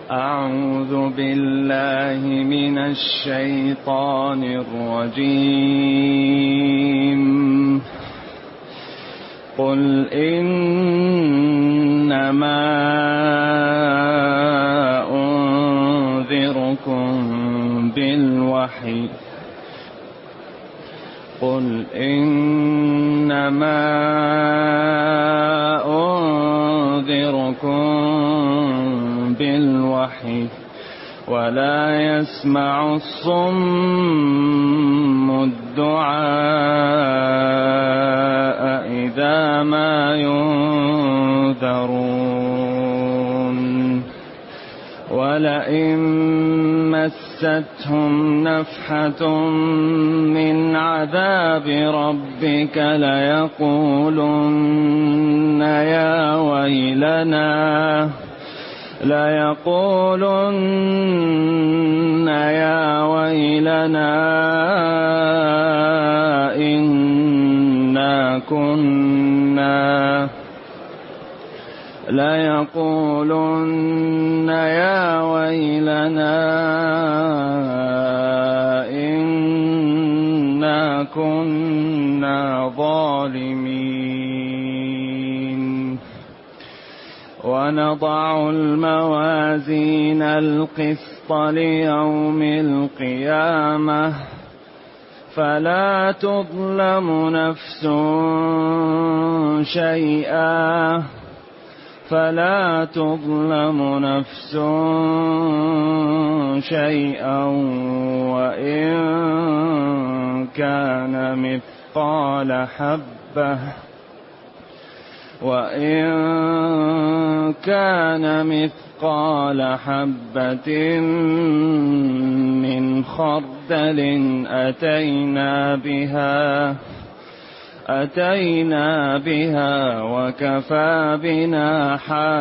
أعوذ بالله من الشيطان الرجيم. قل إنما أنذركم بالوحي ولا يسمع الصم الدعاء إذا ما ينذرون. ولئن مستهم نفحة من عذاب ربك ليقولن يا ويلنا إنا كنا ظالمين. ونضع الموازين القسط ليوم القيامة فلا تظلم نفس شيئا وإن كان مثقال حبة من خردل أتينا بها وكفى بنا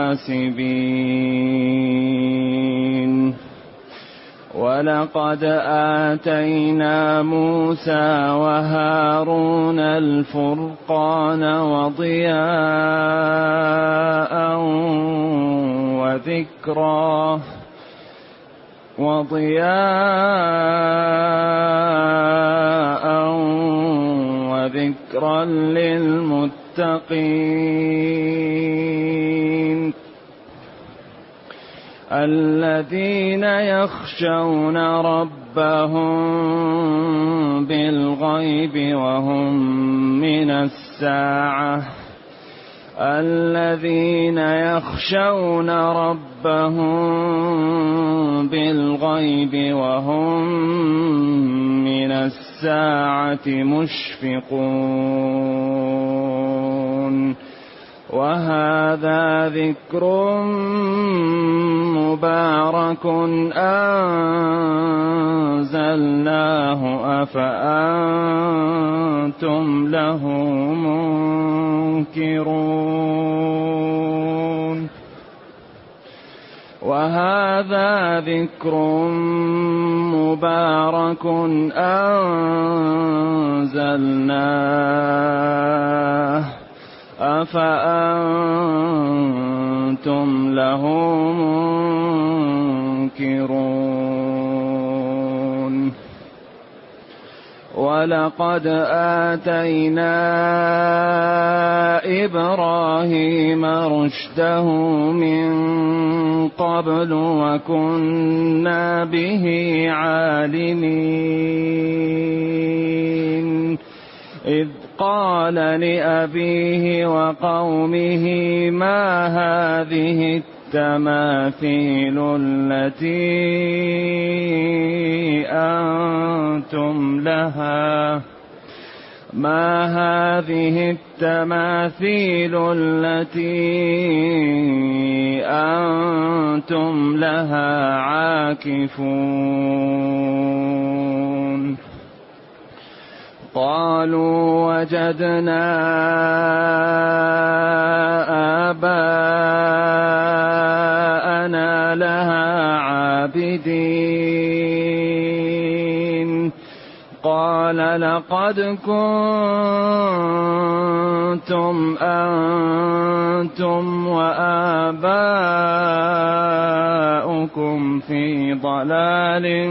حاسبين. ولقد آتينا موسى وهارون الفرقان وضياء وذكرا للمتقين الذين يخشون ربهم بالغيب وهم من الساعة مشفقون. وهذا ذكر مبارك أنزلناه أفأنتم له منكرون. وهذا ذكر مبارك أنزلناه أفأنتم له منكرون. ولقد آتينا إبراهيم رشده من قبل وكنا به عالمين. إذ قال لأبيه وقومه ما هذه التماثيل التي أنتم لها عاكفون. قالوا وجدنا آباءنا لها عابدين. قال لقد كنتم أنتم وآباؤكم ربكم في ضلال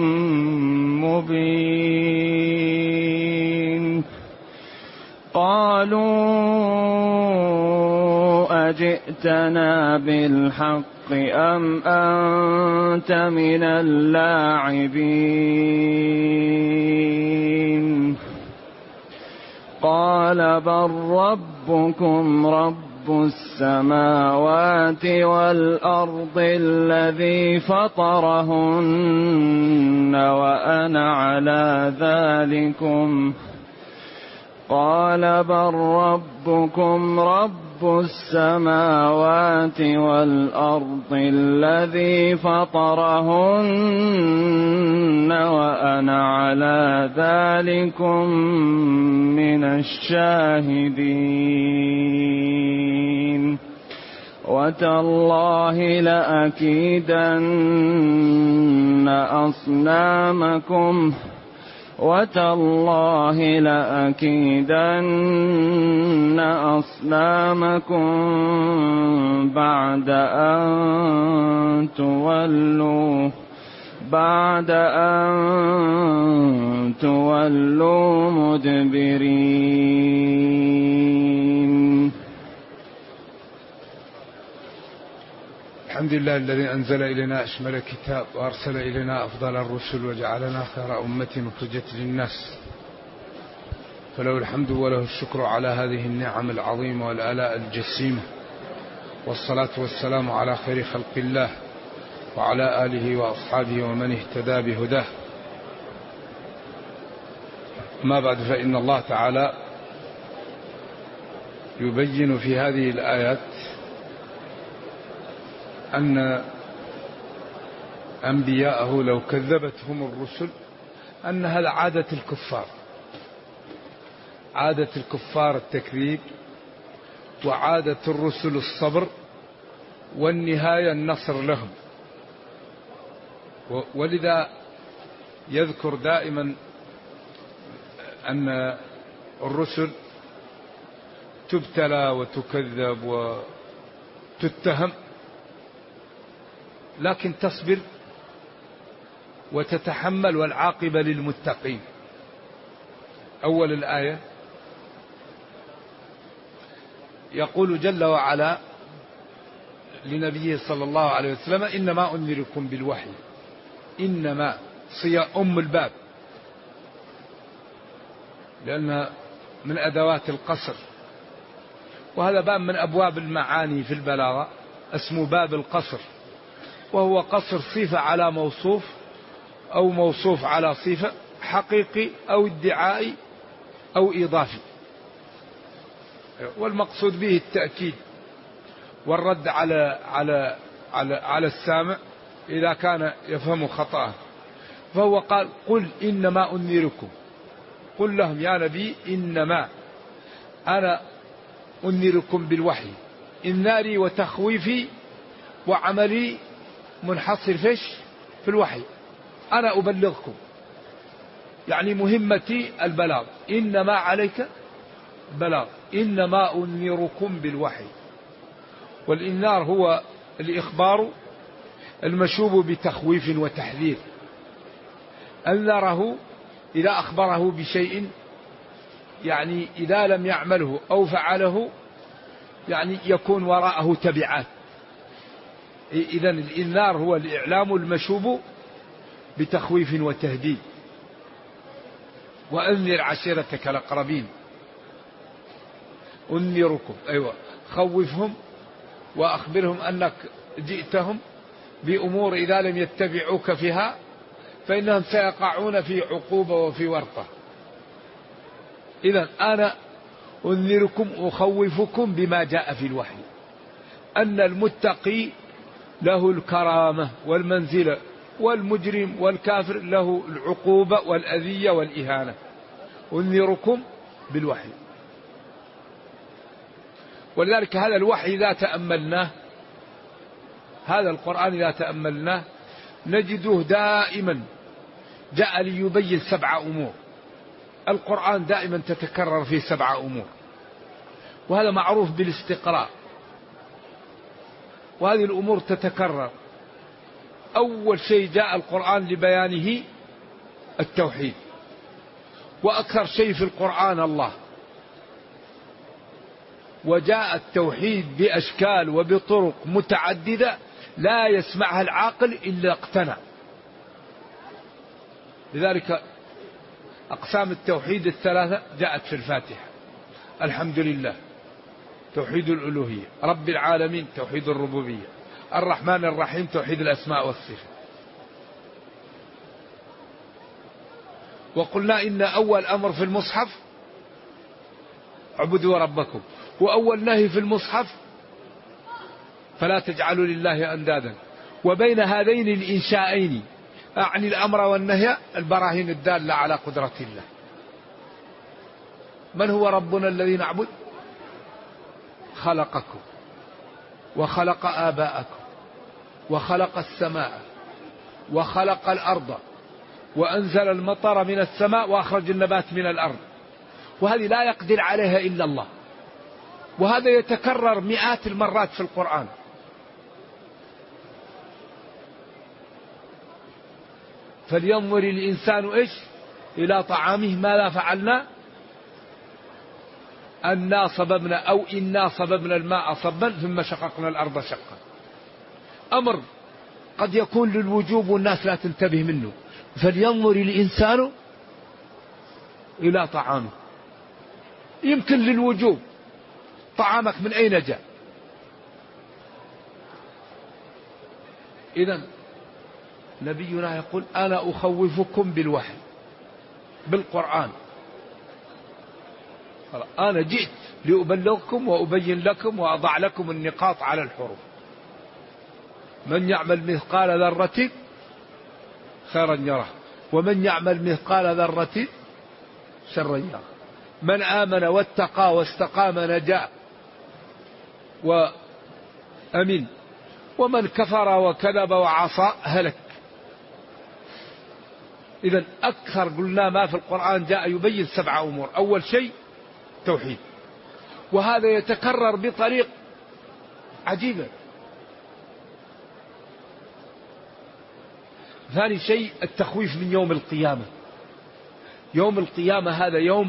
مبين قالوا أجئتنا بالحق أم أنت من اللاعبين قال بل ربكم رب السماوات والأرض الذي فطرهن وأنا على ذلكم قال بل ربكم رب السماوات والأرض الذي فطرهن وأنا على ذلكم من الشاهدين وتالله لأكيدن أصنامكم بعد أن تولوا مدبرين. الحمد لله الذي أنزل إلينا أشمل الكتاب وأرسل إلينا أفضل الرسل وجعلنا خير أمة أخرجت للناس، فله الحمد وله الشكر على هذه النعم العظيمة والآلاء الجسيمة، والصلاة والسلام على خير خلق الله وعلى آله وأصحابه ومن اهتدى بهداه. ما بعد، فإن الله تعالى يبين في هذه الآيات أن أنبياءه لو كذبتهم الرسل أن هذا عادة الكفار التكذيب، وعادة الرسل الصبر، والنهاية النصر لهم. ولذا يذكر دائما أن الرسل تبتلى وتكذب وتتهم، لكن تصبر وتتحمل، والعاقبة للمتقين. أول الآية يقول جل وعلا لنبيه صلى الله عليه وسلم: إنما أنذركم بالوحي. إنما صيغة أم الباب، لأنها من أدوات القصر، وهذا باب من أبواب المعاني في البلاغة، اسمه باب القصر، وهو قصر صفة على موصوف أو موصوف على صفة، حقيقي أو ادعائي أو إضافي، والمقصود به التأكيد والرد على السامع إذا كان يفهم خطأه. فهو قال: قل إنما أنذركم، قل لهم يا نبي إنما أنا أنذركم بالوحي. إنذاري وتخويفي وعملي منحصر في الوحي، أنا أبلغكم، يعني مهمتي البلاغ، إنما عليك بلاغ، إنما أنذركم بالوحي. والإنذار هو الإخبار المشوب بتخويف وتحذير. أنذره إذا أخبره بشيء، يعني إذا لم يعمله أو فعله يعني يكون وراءه تبعات. إذن الإنذار هو الإعلام المشوب بتخويف وتهديد. وأنذر عشيرتك الأقربين، أنذركم، أيوة، خوفهم وأخبرهم أنك جئتهم بأمور إذا لم يتبعوك فيها فإنهم سيقعون في عقوبة وفي ورطة. إذن أنا أنذركم أخوفكم بما جاء في الوحي، أن المتقي له الكرامة والمنزلة، والمجرم والكافر له العقوبة والأذية والإهانة. أنذركم بالوحي. ولذلك هذا الوحي إذا تأملناه، هذا القرآن إذا تأملناه نجده دائما جاء ليبين 7 أمور. القرآن دائما تتكرر فيه 7 أمور، وهذا معروف بالاستقراء، وهذه الأمور تتكرر. أول شيء جاء القرآن لبيانه التوحيد، وأكثر شيء في القرآن الله، وجاء التوحيد بأشكال وبطرق متعددة لا يسمعها العاقل إلا اقتنع. لذلك أقسام التوحيد الثلاثة جاءت في الفاتحة: الحمد لله توحيد الألوهية، رب العالمين توحيد الربوبية، الرحمن الرحيم توحيد الأسماء والصفات. وقلنا إن أول أمر في المصحف اعبدوا ربكم، وأول نهي في المصحف فلا تجعلوا لله أندادا. وبين هذين الإنشاءين أعني الأمر والنهي البراهين الدالة على قدرة الله. من هو ربنا الذي نعبد؟ خلقكم وخلق آباءكم وخلق السماء وخلق الأرض وأنزل المطر من السماء وأخرج النبات من الأرض، وهذه لا يقدر عليها إلا الله، وهذا يتكرر مئات المرات في القرآن. فلينظر الإنسان إيش إلى طعامه ماذا فعلنا أنا صببنا أو إنا صببنا الماء صبا ثم شققنا الأرض شقا. أمر قد يكون للوجوب والناس لا تنتبه منه. فلينظر الإنسان إلى طعامه، يمكن للوجوب، طعامك من أين جاء؟ إذن نبينا يقول أنا أخوفكم بالوحي بالقرآن، أنا جئت لأبلغكم وأبين لكم وأضع لكم النقاط على الحروف. من يعمل مثقال ذرة خيرا يره ومن يعمل مثقال ذرة شرا يره. من آمن واتقى واستقام نجا وأمن، ومن كفر وكذب وعصى هلك. إذن أكثر قلنا ما في القرآن جاء يبين 7 أمور. أول شيء توحيد، وهذا يتكرر بطريق عجيبة. ثاني شيء التخويف من يوم القيامة. يوم القيامة هذا يوم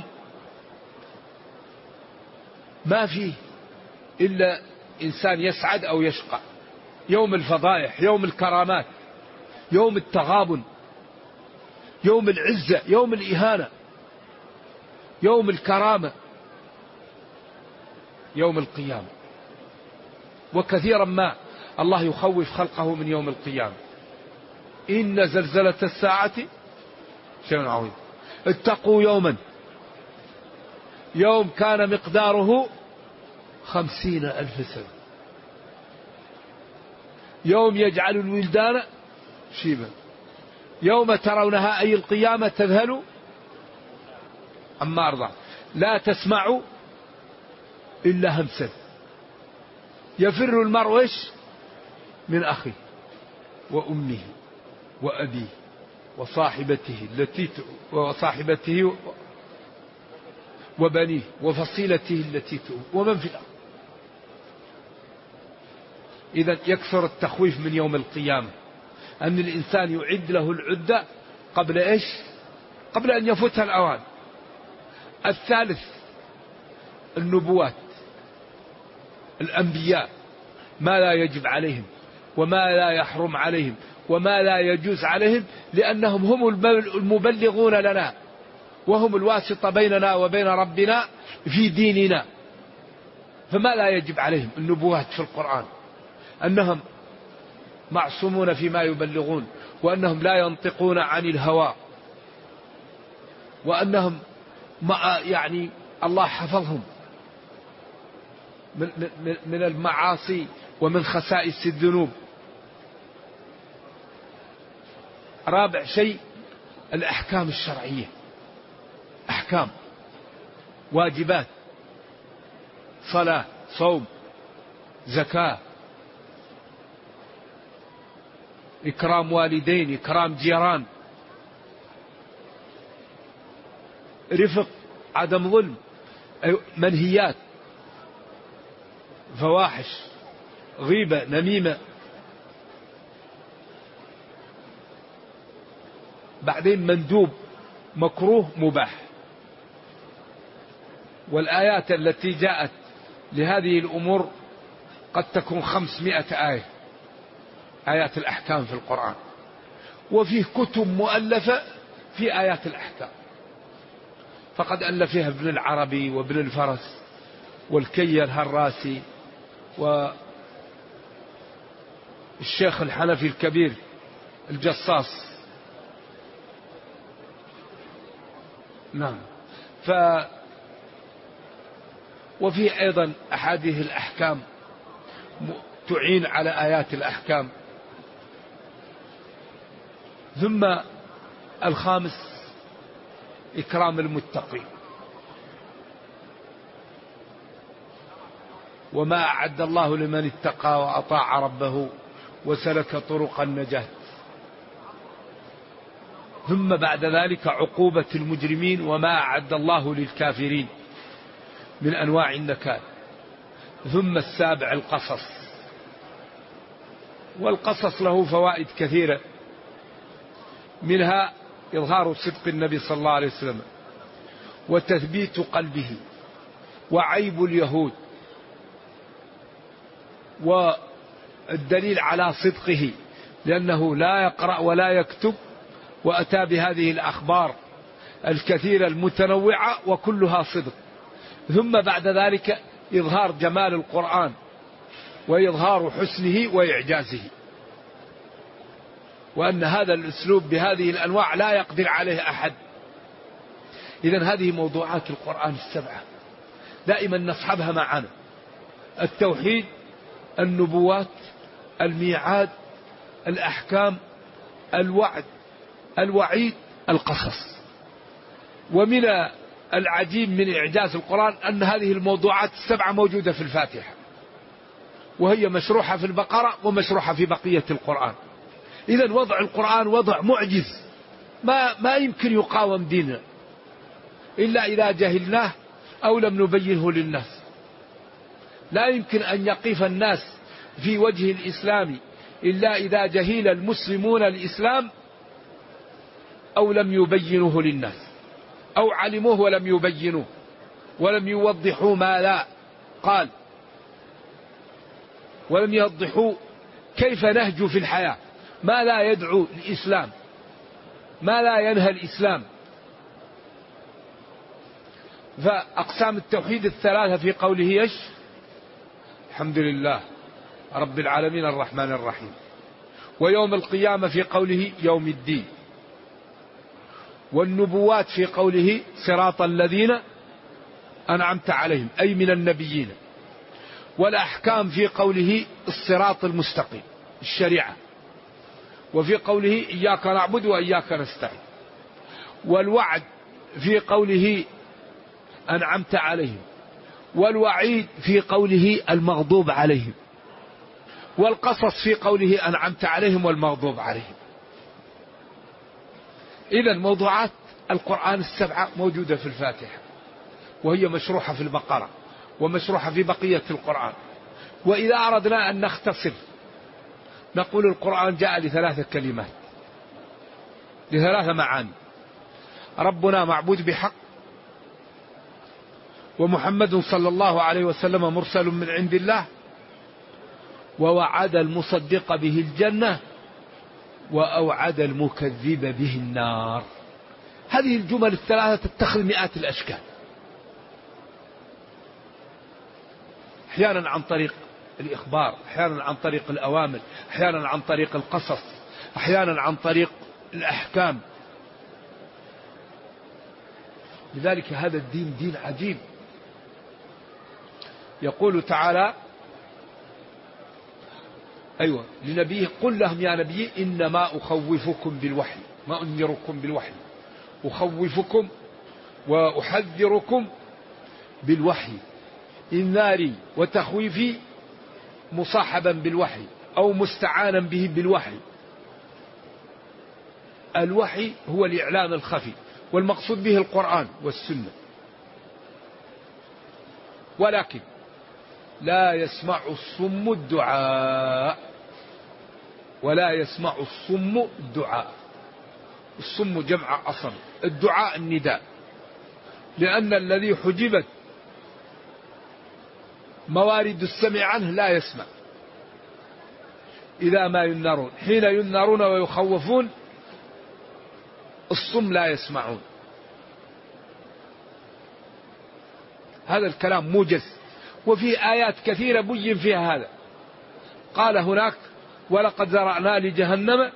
ما فيه إلا إنسان يسعد أو يشقى، يوم الفضائح، يوم الكرامات، يوم التغابن، يوم العزة، يوم الإهانة، يوم الكرامة، يوم القيامة. وكثيرا ما الله يخوف خلقه من يوم القيامة. إن زلزلة الساعة شيء عظيم، اتقوا يوما يوم كان مقداره 50,000 سنة، يوم يجعل الولدان شيبا، يوم ترونها أي القيامة تذهل عما أرضع لا تسمع إلا همسا، يفر المرء من أخيه وأمه وأبيه وصاحبته وبنيه وفصيلته التي تؤويه ومن في الأرض. إذا يكثر التخويف من يوم القيامة، أن الإنسان يعد له العدة قبل إيش؟ قبل أن يفوتها الأوان. الثالث النبوات، الأنبياء، ما لا يجب عليهم وما لا يحرم عليهم وما لا يجوز عليهم، لأنهم هم المبلغون لنا وهم الواسطة بيننا وبين ربنا في ديننا. فما لا يجب عليهم النبوات في القرآن، أنهم معصومون فيما يبلغون، وأنهم لا ينطقون عن الهوى، وأنهم يعني الله حفظهم من المعاصي ومن خسائس الذنوب. رابع شيء الأحكام الشرعية، أحكام واجبات، صلاة، صوم، زكاة، إكرام والدين، إكرام جيران، رفق، عدم ظلم، منهيات، فواحش، غيبة، نميمة، بعدين مندوب، مكروه، مباح. والآيات التي جاءت لهذه الأمور قد تكون 500 آية، آيات الأحكام في القرآن. وفيه كتب مؤلفة في آيات الأحكام، فقد ألفها ابن العربي وابن الفرس والكي الهراسي والشيخ الحنفي الكبير الجصاص. نعم. وفيه أيضا أحاديث الأحكام تعين على آيات الأحكام. ثم الخامس إكرام المتقين، وما أعد الله لمن اتقى وأطاع ربه وسلك طرق النجاة. ثم بعد ذلك عقوبة المجرمين وما أعد الله للكافرين من أنواع النكال. ثم السابع القصص، والقصص له فوائد كثيرة، منها إظهار صدق النبي صلى الله عليه وسلم وتثبيت قلبه وعيب اليهود والدليل على صدقه لأنه لا يقرأ ولا يكتب، وأتى بهذه الأخبار الكثيرة المتنوعة وكلها صدق. ثم بعد ذلك إظهار جمال القرآن وإظهار حسنه وإعجازه، وأن هذا الأسلوب بهذه الأنواع لا يقدر عليه أحد. إذن هذه موضوعات القرآن السبعة دائما نصحبها معنا: التوحيد، النبوات، الميعاد، الأحكام، الوعد، الوعيد، القصص. ومن العجيب من إعجاز القرآن أن هذه الموضوعات السبعة موجودة في الفاتحة، وهي مشروحة في البقرة ومشروحة في بقية القرآن. إذن وضع القرآن وضع معجز ما يمكن يقاوم ديننا إلا إذا جهلناه أو لم نبينه للناس. لا يمكن أن يقف الناس في وجه الإسلام إلا إذا جهل المسلمون الإسلام أو لم يبينوه للناس، أو علموه ولم يبينوه ولم يوضحوا ما لا قال، ولم يوضحوا كيف نهج في الحياة، ما لا يدعو الإسلام، ما لا ينهى الإسلام. فأقسام التوحيد الثلاثة في قوله إيش؟ الحمد لله رب العالمين الرحمن الرحيم. ويوم القيامة في قوله يوم الدين. والنبوات في قوله صراط الذين أنعمت عليهم أي من النبيين. والأحكام في قوله الصراط المستقيم الشريعة. وفي قوله إياك نعبد وإياك نستعين. والوعد في قوله أنعمت عليهم. والوعيد في قوله المغضوب عليهم. والقصص في قوله أنعمت عليهم والمغضوب عليهم. إذن موضوعات القرآن السبعة موجودة في الفاتحة، وهي مشروحة في البقرة ومشروحة في بقية القرآن. وإذا أردنا أن نختصر نقول القرآن جاء لثلاثة كلمات، لثلاثة معاني: ربنا معبود بحق، ومحمد صلى الله عليه وسلم مرسل من عند الله، ووعد المصدق به الجنة، وأوعد المكذب به النار. هذه الجمل الثلاثة تتخذ مئات الأشكال، أحيانا عن طريق الإخبار، أحيانا عن طريق الأوامر، أحيانا عن طريق القصص، أحيانا عن طريق الأحكام. لذلك هذا الدين دين عجيب. يقول تعالى لنبيه: قل لهم يا نبي إنما أخوفكم بالوحي، ما أنذركم بالوحي، أخوفكم وأحذركم بالوحي. إنذاري وتخويفي مصاحبا بالوحي أو مستعانا به بالوحي. الوحي هو الإعلام الخفي، والمقصود به القرآن والسنة. ولكن لا يسمع الصم الدعاء، ولا يسمع الصم الدعاء. الصم جمع أصم. الدعاء النداء، لأن الذي حجبت موارد السمع عنه لا يسمع. إذا ما ينذرون، حين ينذرون ويخوفون الصم لا يسمعون. هذا الكلام موجز، وفي آيات كثيرة بين فيها هذا. قال هناك ولقد ذرأنا لجهنم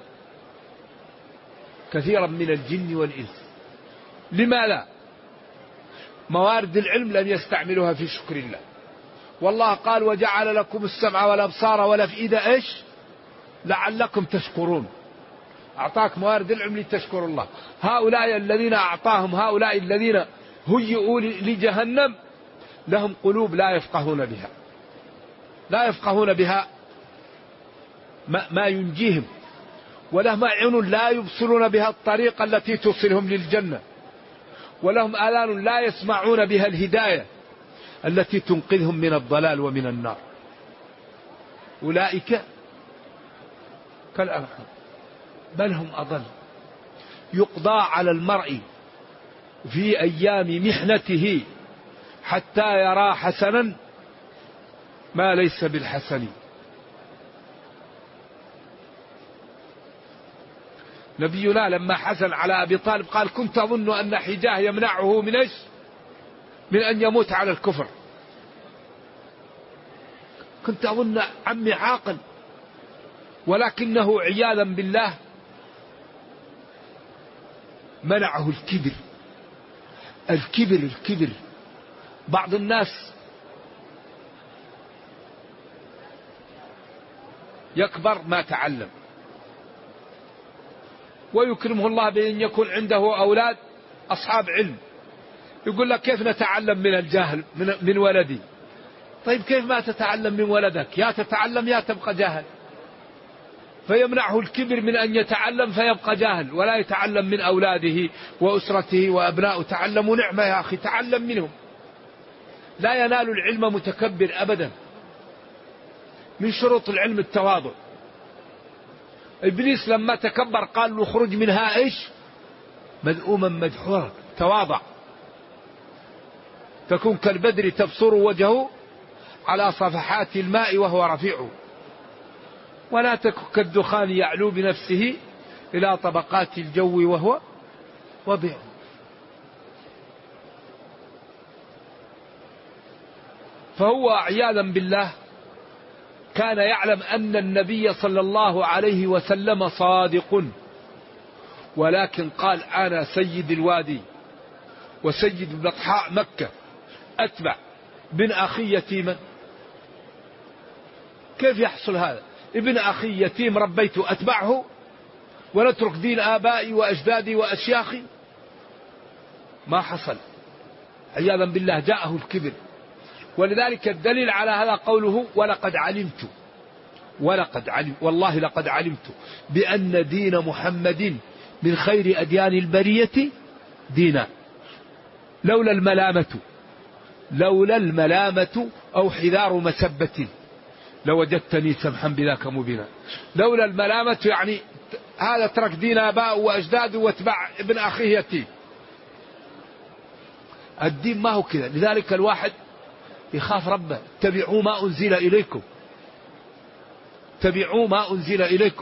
كثيرا من الجن والإنس. لماذا؟ موارد العلم لم يستعملوها في شكر الله. والله قال وجعل لكم السمع والأبصار والأفئدة إيش؟ لعلكم تشكرون. أعطاك موارد العلم لتشكر الله. هؤلاء الذين أعطاهم، هؤلاء الذين هيئوا لجهنم لهم قلوب لا يفقهون بها، لا يفقهون بها ما ينجيهم، ولهم أعين لا يبصرون بها الطريقة التي توصلهم للجنة، ولهم آذان لا يسمعون بها الهداية التي تنقذهم من الضلال ومن النار. أولئك كالأنعام بل هم أضل. يقضى على المرء في أيام محنته حتى يرى حسنا ما ليس بالحسن. نبينا لما حزن على أبي طالب قال كنت أظن أن حجاه يمنعه من إيش؟ من أن يموت على الكفر. كنت أظن عمي عاقل، ولكنه عياذا بالله منعه الكبر. الكبر. بعض الناس يكبر ما تعلم، ويكرمه الله بأن يكون عنده أولاد أصحاب علم، يقول لك كيف نتعلم من الجاهل من ولدي؟ طيب كيف ما تتعلم من ولدك؟ يا تتعلم يا تبقى جاهل. فيمنعه الكبر من أن يتعلم فيبقى جاهل، ولا يتعلم من أولاده وأسرته وأبنائه. تعلموا نعمة يا أخي، تعلم منهم. لا ينال العلم متكبر أبدا. من شروط العلم التواضع. إبليس لما تكبر قال له اخرج منها إيش؟ مذءوما مدحورا. تواضع. تكون كالبدر تبصر وجهه على صفحات الماء وهو رفيع، ولا تكن كالدخان يعلو بنفسه إلى طبقات الجو وهو وضيع. فهو عياذا بالله كان يعلم أن النبي صلى الله عليه وسلم صادق، ولكن قال أنا سيد الوادي وسيد بطحاء مكة أتبع ابن أخي يتيما. كيف يحصل هذا؟ ابن أخي يتيم ربيته أتبعه ونترك دين آبائي وأجدادي وأشياخي؟ ما حصل. عياذا بالله جاءه الكبر. ولذلك الدليل على هذا قوله ولقد علمت والله لقد علمت بأن دين محمد من خير أديان البرية دينا. لولا الملامة أو حذار مسبة لوجدتني سمحا بذاك مبينا. لولا الملامة يعني هذا ترك دين آباءه وأجداده واتبع ابن أخيه يتيم. الدين ما هو كذا. لذلك الواحد يخاف ربه. اتبعوا ما أنزل إليكم.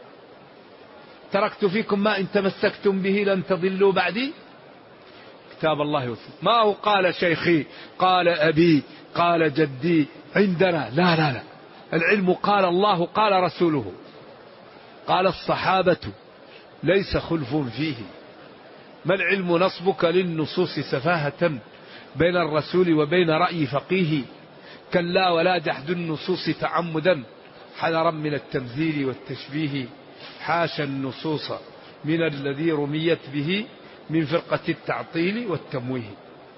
تركت فيكم ما إن تمسكتم به لن تضلوا بعدي كتاب الله وسنة. ما هو قال شيخي قال أبي قال جدي عندنا، لا. العلم قال الله قال رسوله قال الصحابة ليس خلف فيه. ما العلم نصبك للنصوص سفاهة بين الرسول وبين رأي فقيه. كلا ولا جحد النصوص تعمدا حذرا من التمثيل والتشبيه. حاشا النصوص من الذي رميت به من فرقة التعطيل والتمويه.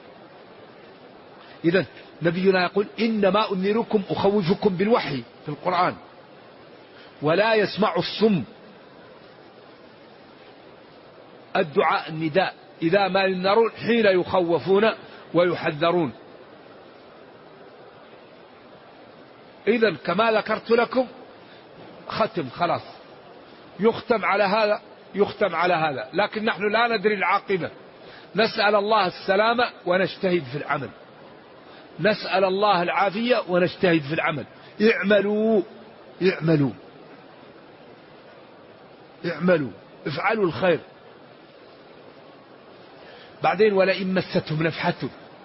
إذن نبينا يقول إنما أنذركم أخوفكم بالوحي في القرآن. ولا يسمع الصم الدعاء النداء إذا ما ينذرون حين يخوفون ويحذرون. إذن كما ذكرت لكم ختم خلاص يختم على هذا يختم على هذا، لكن نحن لا ندري العاقبة. نسأل الله السلامة ونجتهد في العمل، نسأل الله العافية ونجتهد في العمل. اعملوا اعملوا اعملوا، افعلوا الخير. بعدين ولئن مستهم نفحة،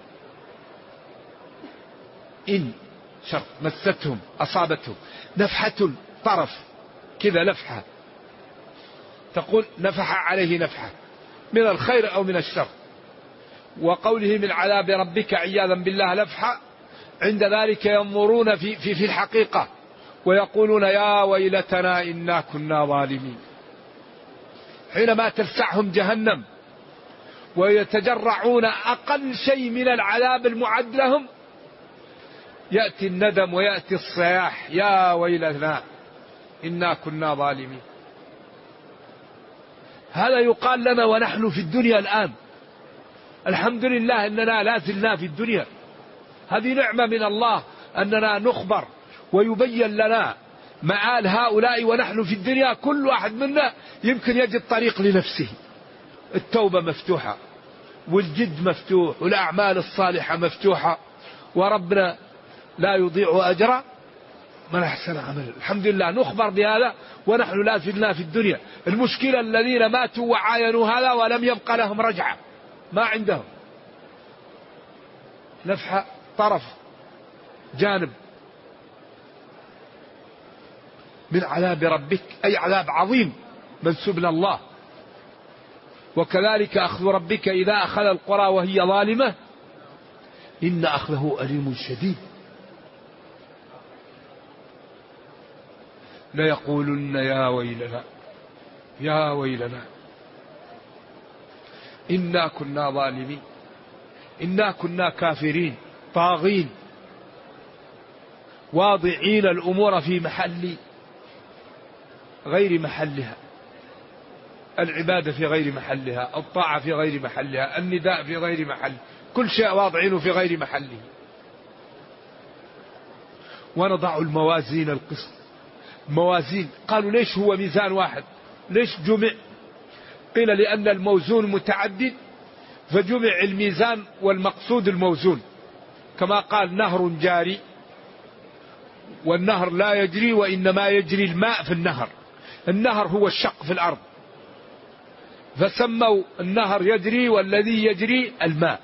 إن شرط مستهم أصابتهم نفحة، طرف كذا لفحة، تقول نفح عليه نفحة من الخير أو من الشر. وقوله من عذاب ربك عياذا بالله لفحة، عند ذلك ينظرون في الحقيقة ويقولون يا ويلتنا إنا كنا ظالمين. حينما تلسعهم جهنم ويتجرعون أقل شيء من العذاب المعد لهم، يأتي الندم ويأتي الصياح يا ويلتنا إنا كنا ظالمين. هذا يقال لنا ونحن في الدنيا الآن. الحمد لله أننا لا زلنا في الدنيا، هذه نعمة من الله أننا نخبر ويبين لنا مآل هؤلاء ونحن في الدنيا. كل واحد منا يمكن يجد طريق لنفسه، التوبة مفتوحة والجد مفتوح والأعمال الصالحة مفتوحة، وربنا لا يضيع أجر من أحسن عملا. الحمد لله نخبر بهذا ونحن لا زلنا في الدنيا. المشكلة الذين ماتوا وعاينوا هذا ولم يبقى لهم رجعة، ما عندهم نفحة، طرف جانب من عذاب ربك، أي عذاب عظيم منسوب لله. وكذلك أخذ ربك إذا أخذ القرى وهي ظالمة إن أخذه أليم شديد. ليقولن يا ويلنا يا ويلنا إنا كنا ظالمين، إنا كنا كافرين طاغين، واضعين الأمور في محل غير محلها، العبادة في غير محلها، الطاعة في غير محلها، النداء في غير محل، كل شيء واضعينه في غير محله. ونضع الموازين القسط. موازين، قالوا ليش هو ميزان واحد، ليش جمع؟ قيل لأن الموزون متعدد فجمع الميزان والمقصود الموزون. كما قال نهر جاري، والنهر لا يجري وإنما يجري الماء في النهر. النهر هو الشق في الأرض، فسموا النهر يجري والذي يجري الماء.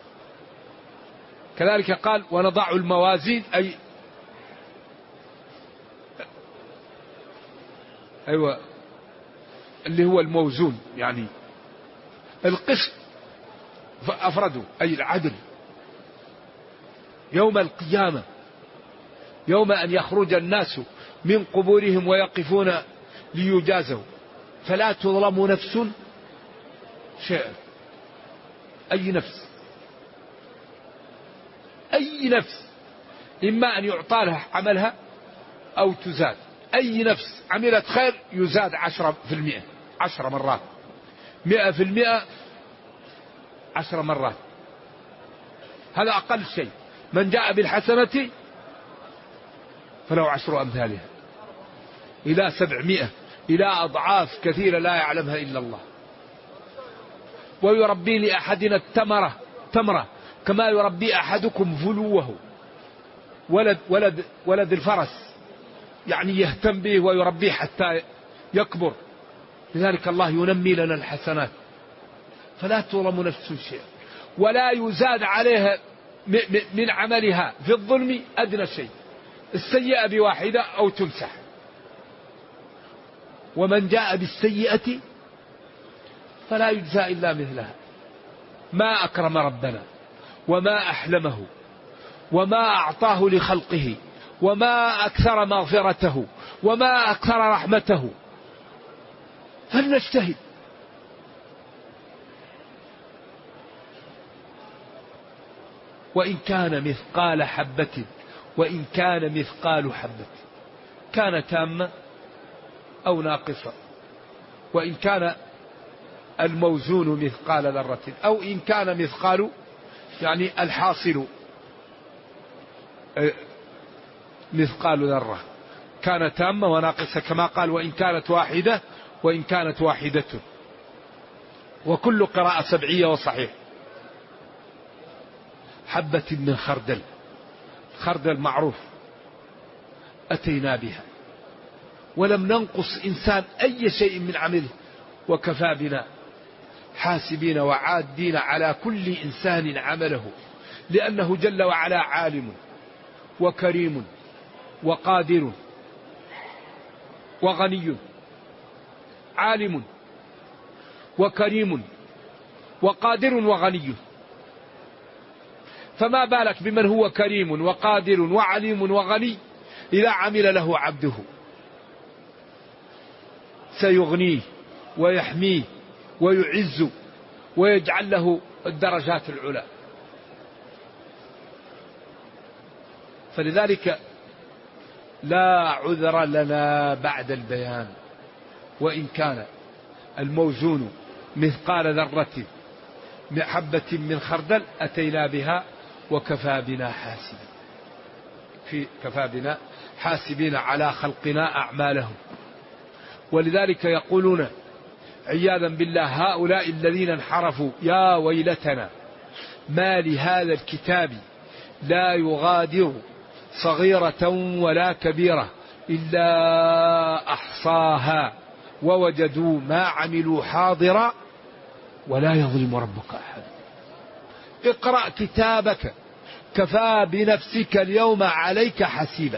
كذلك قال ونضع الموازين، أي أيوة اللي هو الموزون، يعني القسط فأفردوا أي العدل. يوم القيامة، يوم أن يخرج الناس من قبورهم ويقفون ليجازوا، فلا تظلم نفس شيئا. أي نفس، أي نفس، إما أن يعطى لها عملها أو تزاد. أي نفس عملت خير يزاد 10%، 10 مرات، 100%، 10 مرات. هذا أقل شيء. من جاء بالحسنة فله 10 أمثالها إلى 700، إلى أضعاف كثيرة لا يعلمها إلا الله. ويربي لأحدنا تمرة كما يربي أحدكم فلوه، ولد الفرس، يعني يهتم به ويربيه حتى يكبر. لذلك الله ينمي لنا الحسنات، فلا تظلم نفس شيء ولا يزاد عليها من عملها في الظلم أدنى شيء. السيئة بواحدة أو تمسح. ومن جاء بالسيئة فلا يجزى إلا مثلها. ما أكرم ربنا وما أحلمه وما أعطاه لخلقه وما أكثر مغفرته وما أكثر رحمته. فلنجتهد. وإن كان مثقال حبة، وإن كان مثقال حبة، كان تامة أو ناقصة. وإن كان الموزون مثقال ذرة، أو إن كان مثقال يعني الحاصل مثقال ذرة، كان تامة وناقصة. كما قال وإن كانت واحدة وإن كانت واحدة، وكل قراءة سبعية وصحيح. حبة من خردل، خردل معروف، أتينا بها ولم ننقص إنسان أي شيء من عمله، وكفى بنا حاسبين وعادين على كل إنسان عمله، لأنه جل وعلا عالم وكريم وقادر وغني. عالم وكريم وقادر وغني، فما بالك بمن هو كريم وقادر وعليم وغني إذا عمل له عبده، سيغنيه ويحميه ويعز ويجعل له الدرجات العلى. فلذلك لا عذر لنا بعد البيان، وإن كان الموزون مثقال ذرة من حبة من خردل أتينا بها وكفى بنا حاسبين. كفى بنا حاسبين على خلقنا أعمالهم. ولذلك يقولون عياذا بالله هؤلاء الذين انحرفوا: يا ويلتنا ما لهذا الكتاب لا يغادر صغيرة ولا كبيرة إلا أحصاها ووجدوا ما عملوا حاضرا ولا يظلم ربك أحد. اقرأ كتابك كفى بنفسك اليوم عليك حسيبا.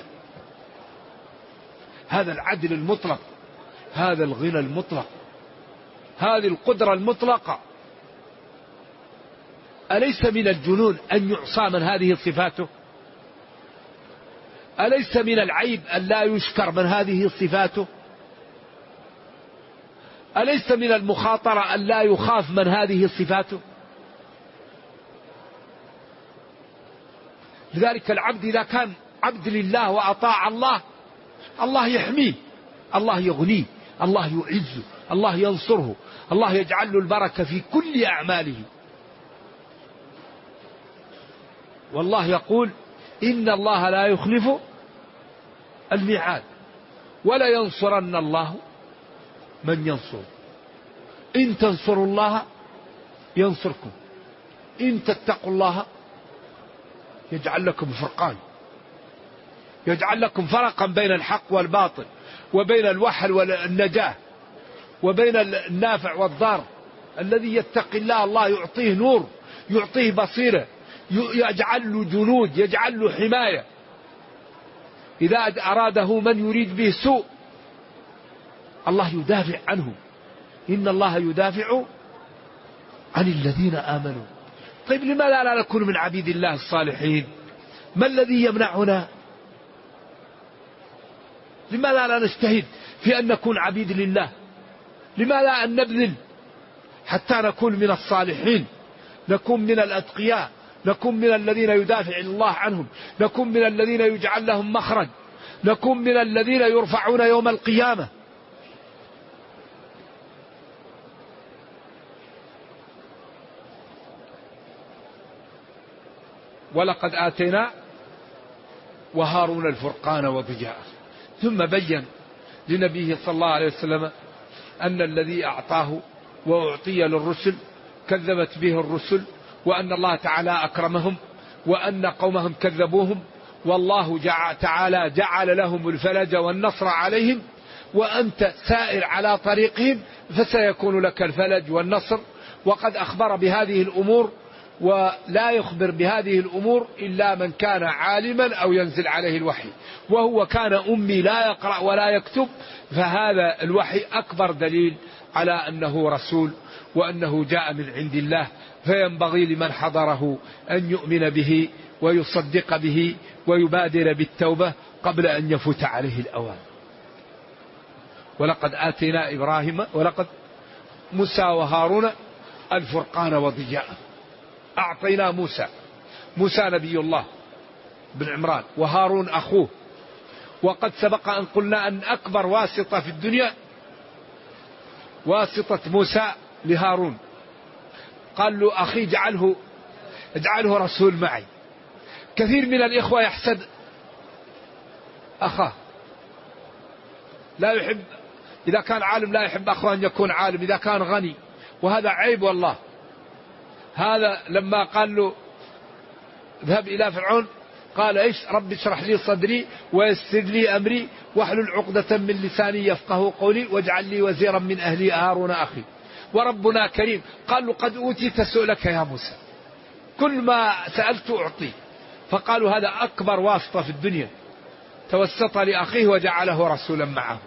هذا العدل المطلق، هذا الغنى المطلق، هذه القدرة المطلقة. أليس من الجنون أن يعصى من هذه صفاته؟ أليس من العيب أن لا يشكر من هذه صفاته؟ أليس من المخاطرة أن لا يخاف من هذه صفاته؟ لذلك العبد إذا كان عبد لله وأطاع الله، الله يحميه، الله يغنيه، الله يعزه، الله ينصره، الله يجعل له البركة في كل أعماله. والله يقول: إن الله لا يخلف الميعاد ولا ينصرن الله من ينصر. إن تنصروا الله ينصركم، إن تتقوا الله يجعل لكم فرقان، يجعل لكم فرقا بين الحق والباطل، وبين الوحل والنجاة، وبين النافع والضار. الذي يتقي الله الله يعطيه نور، يعطيه بصيرة، يجعل له جنود، يجعل له حماية. إذا أراده من يريد به سوء الله يدافع عنه. إن الله يدافع عن الذين آمنوا. طيب لماذا لا نكون من عبيد الله الصالحين؟ ما الذي يمنعنا؟ لماذا لا نجتهد في أن نكون عبيد لله؟ لماذا أن نبذل حتى نكون من الصالحين، نكون من الأتقياء، نكون من الذين يدافع الله عنهم، نكون من الذين يجعل لهم مخرج، نكون من الذين يرفعون يوم القيامة. ولقد آتينا وهارون الفرقان وضياء. ثم بين لنبيه صلى الله عليه وسلم أن الذي أعطاه وأعطي للرسل كذبت به الرسل، وأن الله تعالى أكرمهم، وأن قومهم كذبوهم، والله تعالى جعل لهم الفلج والنصر عليهم، وأنت سائر على طريقهم فسيكون لك الفلج والنصر. وقد أخبر بهذه الأمور، ولا يخبر بهذه الأمور إلا من كان عالما أو ينزل عليه الوحي، وهو كان أمي لا يقرأ ولا يكتب، فهذا الوحي أكبر دليل على أنه رسول وأنه جاء من عند الله. فينبغي لمن حضره أن يؤمن به ويصدق به ويبادر بالتوبة قبل أن يفوت عليه الأوان. ولقد آتينا إبراهيم ولقد موسى وهارون الفرقان وضياء. أعطينا موسى نبي الله بن عمران، وهارون أخوه. وقد سبق أن قلنا أن أكبر واسطة في الدنيا واسطة موسى لهارون. قال له: أخي اجعله رسول معي. كثير من الإخوة يحسد أخاه، لا يحب إذا كان عالم لا يحب أخوه أن يكون عالم، إذا كان غني، وهذا عيب والله. هذا لما قال له اذهب إلى فرعون قال إيش؟ رب اشرح لي صدري ويسر لي أمري واحلل عقدة من لساني يفقه قولي واجعل لي وزيرا من أهلي هارون أخي وربنا كريم. قال له قد أوتيت سؤلك يا موسى، كل ما سألت أعطي. فقالوا هذا أكبر واسطة في الدنيا، توسط لأخيه وجعله رسولا معه.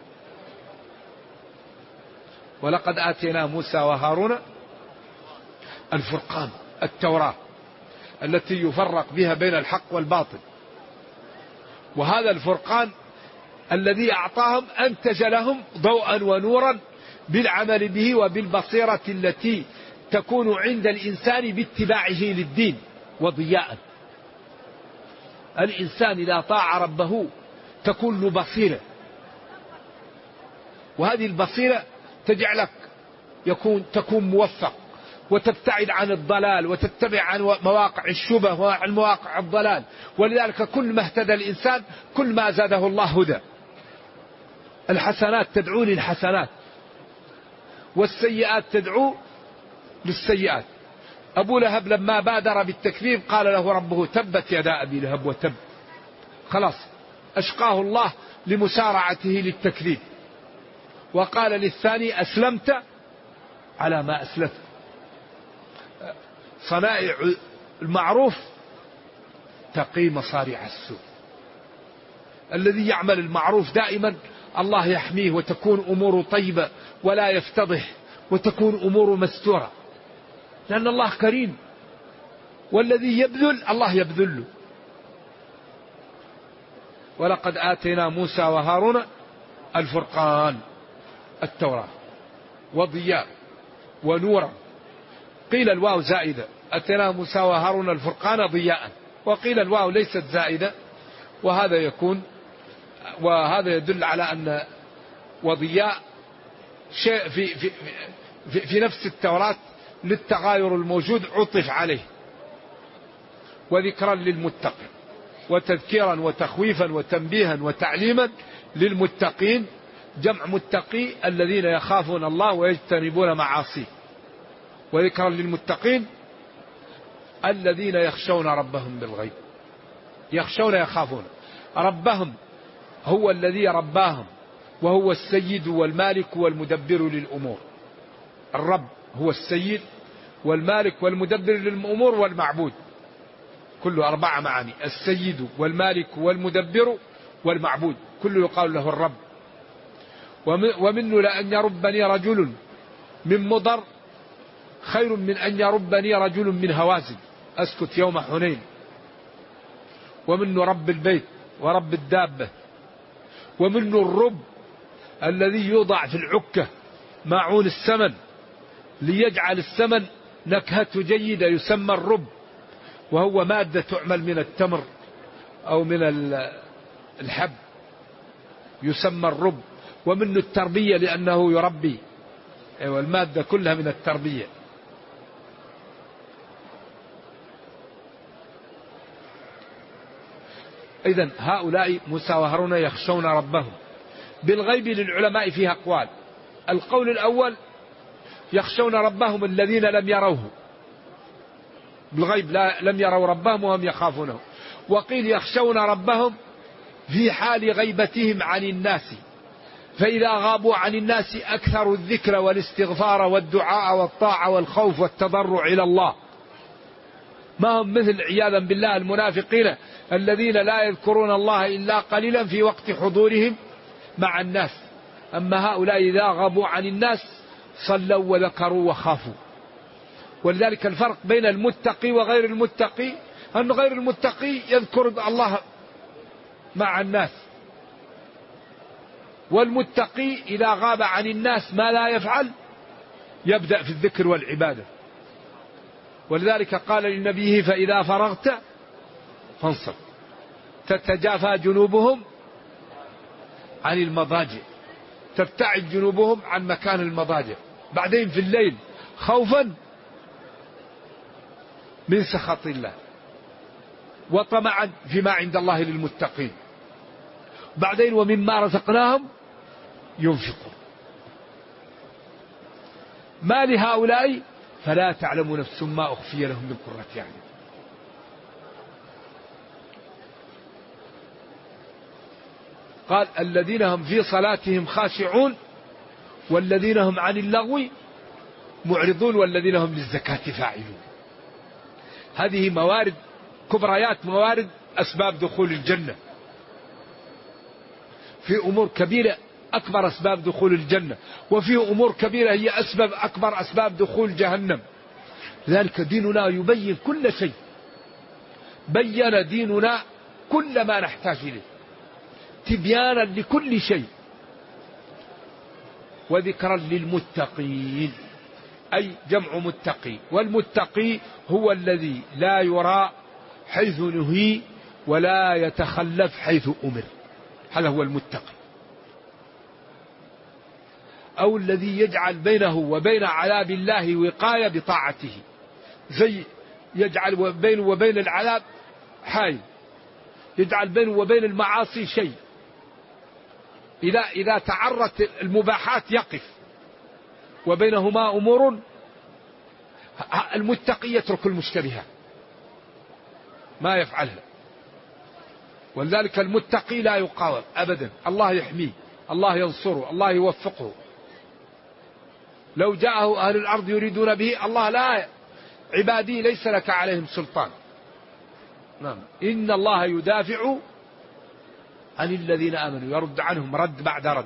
ولقد آتينا موسى وهارون الفرقان، التوراة التي يفرق بها بين الحق والباطل. وهذا الفرقان الذي أعطاهم أنتج لهم ضوءا ونورا بالعمل به وبالبصيرة التي تكون عند الإنسان باتباعه للدين، وضياء. الإنسان إذا طاع ربه تكون له بصيرة، وهذه البصيرة تجعلك تكون موفق وتبتعد عن الضلال وتتبع عن مواقع الشبه وعن مواقع الضلال. ولذلك كل ما اهتدى الإنسان كل ما زاده الله هدى. الحسنات تدعو للحسنات والسيئات تدعو للسيئات. أبو لهب لما بادر بالتكذيب قال له ربه تبت يدا أبي لهب وتب، خلاص أشقاه الله لمسارعته للتكذيب. وقال للثاني أسلمت على ما أسلفت. صنائع المعروف تقي مصارع السوء. الذي يعمل المعروف دائما الله يحميه وتكون أموره طيبة ولا يفتضح وتكون أموره مستورة، لأن الله كريم. والذي يبذل الله يبذله. ولقد آتينا موسى وهارون الفرقان، التوراة، وضياء ونورا. قيل الواو زائدة، آتينا موسى وهارون الفرقان ضياء، وقيل الواو ليست زائدة. وهذا يدل على أن وضياء شيء في نفس التوراة للتغاير الموجود عطف عليه، وذكرا للمتقين وتذكيرا وتخويفا وتنبيها وتعليما للمتقين. جمع متقي الذين يخافون الله ويجتنبون معاصيه، وذكرا للمتقين الذين يخشون ربهم بالغيب. يخشون يخافون ربهم، هو الذي رباهم، وهو السيد والمالك والمدبر للأمور. الرب هو السيد والمالك والمدبر للأمور والمعبود، كله 4 معاني: السيد والمالك والمدبر والمعبود، كله يقال له الرب. ومنه لأن يربني رجل من مضر خير من أن يربني رجل من هوازن أسكت يوم حنين. ومنه رب البيت ورب الدابة. ومنه الرب الذي يوضع في العكة ماعون السمن ليجعل السمن نكهته جيدة، يسمى الرب، وهو مادة تعمل من التمر أو من الحب، يسمى الرب. ومنه التربية لأنه يربي، المادة كلها من التربية. إذن هؤلاء موسى وهارون يخشون ربهم بالغيب. للعلماء فيها أقوال. القول الأول يخشون ربهم الذين لم يروه بالغيب، لم يروا ربهم وهم يخافونه. وقيل يخشون ربهم في حال غيبتهم عن الناس، فإذا غابوا عن الناس أكثروا الذكر والاستغفار والدعاء والطاعة والخوف والتضرع إلى الله. ما هم مثل عياذا بالله المنافقين الذين لا يذكرون الله إلا قليلا في وقت حضورهم مع الناس. أما هؤلاء إذا غابوا عن الناس صلوا وذكروا وخافوا. ولذلك الفرق بين المتقي وغير المتقي أن غير المتقي يذكر الله مع الناس، والمتقي إذا غاب عن الناس ما لا يفعل يبدأ في الذكر والعبادة. ولذلك قال لنبيه فإذا فرغت فانصب. تتجافى جنوبهم عن المضاجع، تبتعد جنوبهم عن مكان المضاجع. بعدين في الليل خوفا من سخط الله وطمعا فيما عند الله للمتقين. بعدين ومما رزقناهم ينفقون. ما لهؤلاء فلا تعلم نفس ما أخفي لهم من قرة أعين. قال الذين هم في صلاتهم خاشعون والذين هم عن اللغو معرضون والذين هم للزكاة فاعلون. هذه موارد كبريات، موارد أسباب دخول الجنة. في أمور كبيرة أكبر أسباب دخول الجنة، وفي أمور كبيرة هي أكبر أسباب دخول جهنم. لذلك ديننا يبين كل شيء، بين ديننا كل ما نحتاج إليه تبيانا لكل شيء وذكرا للمتقين، أي جمع متقي، والمتقي هو الذي لا يرى حيث نهي ولا يتخلف حيث أمر، هذا هو المتقي. أو الذي يجعل بينه وبين عذاب الله وقاية بطاعته، زي يجعل بينه وبين العذاب حائل، يجعل بينه وبين المعاصي شيء، إذا تعرت المباحات يقف وبينهما أمور. المتقي يترك المشتبهات ما يفعلها، ولذلك المتقي لا يقاوم أبدا، الله يحميه، الله ينصره، الله يوفقه. لو جاءه أهل الأرض يريدون به الله لا، عبادي ليس لك عليهم سلطان. نعم. إن الله يدافع عن الذين آمنوا، يرد عنهم رد بعد رد.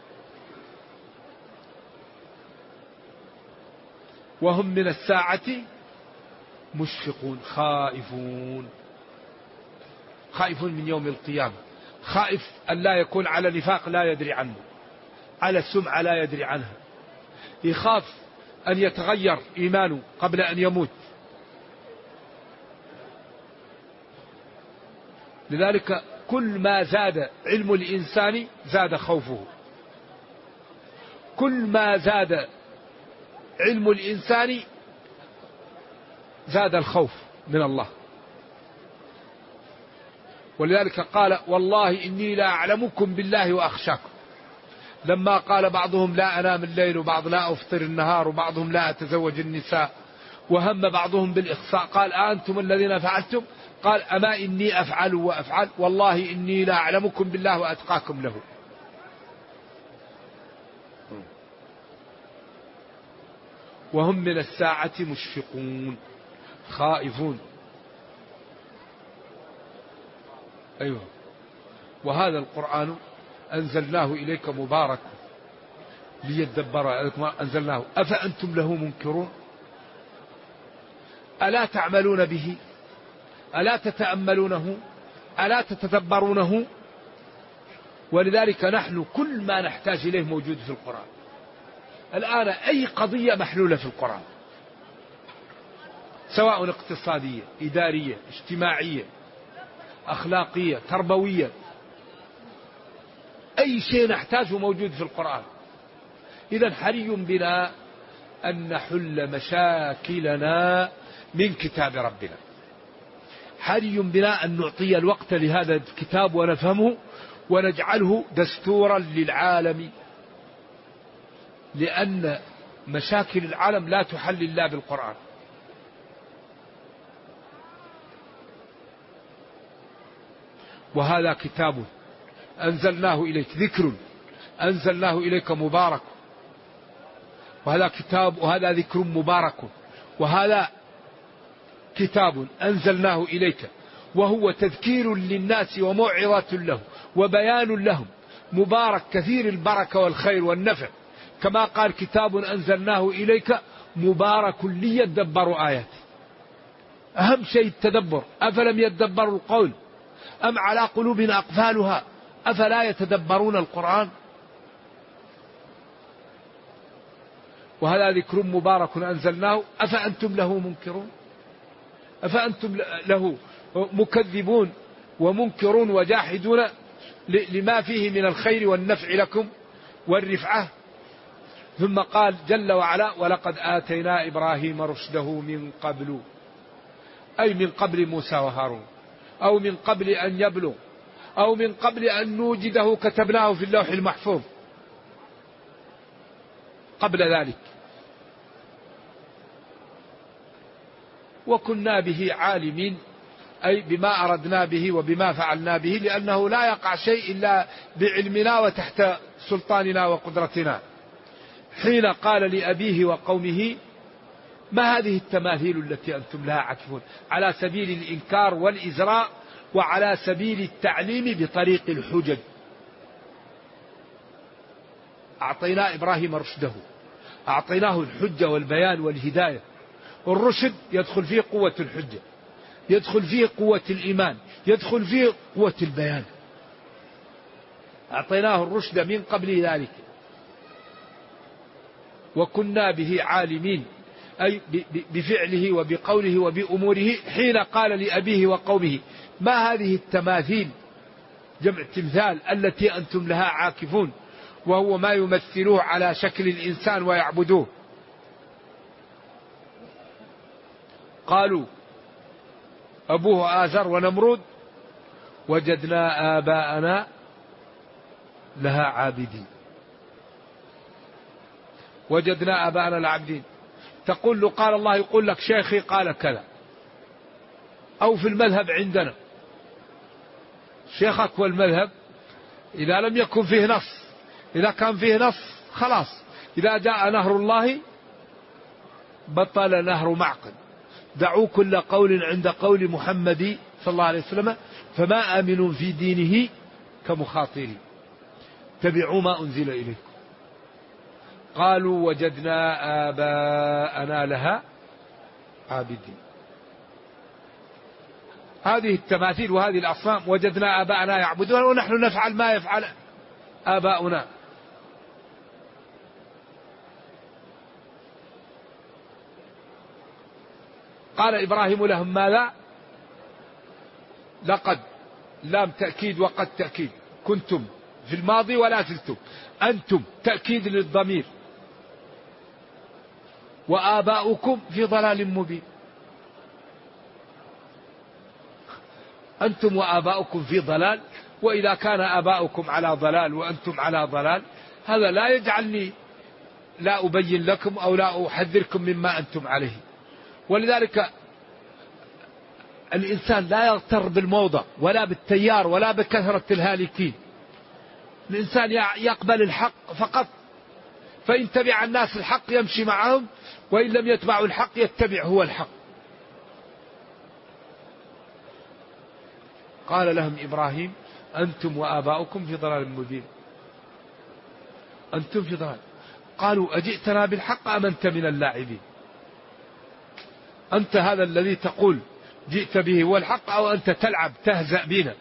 وهم من الساعة مشفقون خائفون، خائفون من يوم القيامة، خائف أن لا يكون على نفاق لا يدري عنه، على سمعة لا يدري عنها، يخاف أن يتغير إيمانه قبل أن يموت. لذلك كل ما زاد علم الإنسان زاد خوفه، كل ما زاد علم الإنسان زاد الخوف من الله. ولذلك قال والله إني لا أعلمكم بالله وأخشاكم. لما قال بعضهم لا أنام الليل وبعض لا أفطر النهار وبعضهم لا أتزوج النساء وهم بعضهم بالإخصاء، قال أنتم الذين فعلتم؟ قال أما إني أفعل وأفعل والله إني لا أعلمكم بالله وأتقاكم له. وهم من الساعة مشفقون خائفون. أيوه. وهذا القرآن أنزلناه إليك مبارك ليدبر أنزلناه أفأنتم له منكرون. ألا تعملون به؟ ألا تتأملونه؟ ألا تتدبرونه؟ ولذلك نحن كل ما نحتاج إليه موجود في القرآن. الآن أي قضية محلولة في القرآن، سواء اقتصادية، إدارية، اجتماعية، أخلاقية، تربوية، أي شيء نحتاجه موجود في القرآن. إذن حري بنا أن نحل مشاكلنا من كتاب ربنا، حري بنا أن نعطي الوقت لهذا الكتاب ونفهمه ونجعله دستورا للعالم، لأن مشاكل العالم لا تحل إلا بالقرآن. وهذا كتاب أنزلناه إليك، ذكر أنزلناه إليك مبارك، وهذا كتاب وهذا ذكر مبارك، وهذا كتاب أنزلناه إليك وهو تذكير للناس وموعظة لهم وبيان لهم، مبارك كثير البركة والخير والنفع، كما قال كتاب أنزلناه إليك مبارك ليدبروا آياته. أهم شيء التدبر. أفلم يدبروا القول أم على قلوب أقفالها أفلا يتدبرون القرآن. وهذا ذكر مبارك أنزلناه أفأنتم له منكرون، أفأنتم له مكذبون ومنكرون وجاحدون لما فيه من الخير والنفع لكم والرفعة. ثم قال جل وعلا ولقد آتينا إبراهيم رشده من قبل، أي من قبل موسى وهارون، أو من قبل أن يبلغ، أو من قبل أن نوجده كتبناه في اللوح المحفوظ. قبل ذلك. وكنا به عالمين، أي بما أردنا به وبما فعلنا به، لأنه لا يقع شيء إلا بعلمنا وتحت سلطاننا وقدرتنا. حين قال لأبيه وقومه: ما هذه التماثيل التي أنتم لها عاكفون، على سبيل الإنكار والإزراء وعلى سبيل التعليم بطريق الحجج. أعطينا إبراهيم رشده، أعطيناه الحجة والبيان والهداية. الرشد يدخل فيه قوة الحجة، يدخل فيه قوة الإيمان، يدخل فيه قوة البيان. أعطيناه الرشد من قبل ذلك. وكنا به عالمين، أي بفعله وبقوله وبأموره. حين قال لأبيه وقومه: ما هذه التماثيل، جمع تمثال، التي أنتم لها عاكفون، وهو ما يمثلوه على شكل الإنسان ويعبدوه. قالوا أبوه آزر ونمرود: وجدنا آباءنا لها عابدين. وجدنا آباءنا لها عابدين. تقول له قال الله، يقول لك شيخي قال كذا، أو في المذهب عندنا. شيخك والمذهب إذا لم يكن فيه نص، إذا كان فيه نص خلاص. إذا جاء نهر الله بطل نهر معقل. دعوا كل قول عند قول محمد صلى الله عليه وسلم، فما آمن في دينه كمخاطرين، تبعوا ما أنزل إليكم. قالوا وجدنا آباءنا لها عابدين. هذه التماثيل وهذه الأصنام وجدنا آباءنا يعبدون ونحن نفعل ما يفعل آباؤنا. قال إبراهيم لهم: ماذا؟ لقد، لام تأكيد وقد تأكيد. كنتم في الماضي ولا زلتم. أنتم تأكيد للضمير. وآباؤكم في ضلال مبين. أنتم وآباؤكم في ضلال، وإذا كان آباؤكم على ضلال وأنتم على ضلال، هذا لا يجعلني لا أبين لكم أو لا أحذركم مما أنتم عليه. ولذلك الإنسان لا يغتر بالموضة ولا بالتيار ولا بكثرة الهالكين. الإنسان يقبل الحق فقط، فإن تبع الناس الحق يمشي معهم، وإن لم يتبعوا الحق يتبع هو الحق. قال لهم إبراهيم: أنتم وآباؤكم في ضلال مبين. أنتم في ضلال. قالوا أجئتنا بالحق أم أنت من اللاعبين؟ أنت هذا الذي تقول جئت به هو الحق، أو أنت تلعب تهزأ بنا،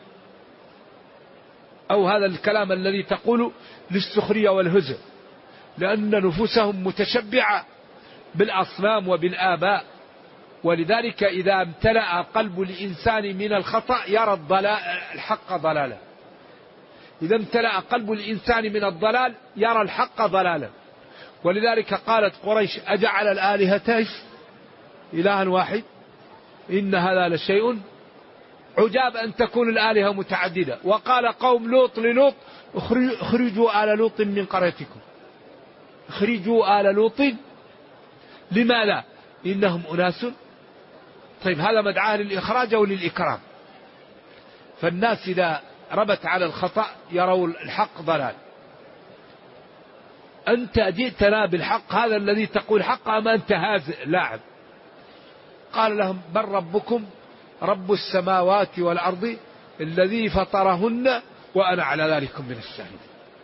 أو هذا الكلام الذي تقول للسخرية والهزء، لأن نفوسهم متشبعة بالأصنام وبالآباء. ولذلك إذا امتلأ قلب الإنسان من الخطأ يرى الحق ضلالا. إذا امتلأ قلب الإنسان من الضلال يرى الحق ضلالا. ولذلك قالت قريش: أجعل الآلهة إلها واحد إن هذا لشيء عجاب أن تكون الآلهة متعددة. وقال قوم لوط للوط: اخرجوا آل لوط من قريتكم. اخرجوا آل لوط. لماذا؟ إنهم أناس. طيب هذا مدعاه للإخراج أو للإكرام؟ فالناس إذا ربت على الخطأ يروا الحق ضلال. أنت جئتنا بالحق، هذا الذي تقول حق، أم أنت هازئ لاعب؟ قال لهم: بل ربكم رب السماوات والأرض الذي فطرهن وأنا على ذلك من الشاهدين.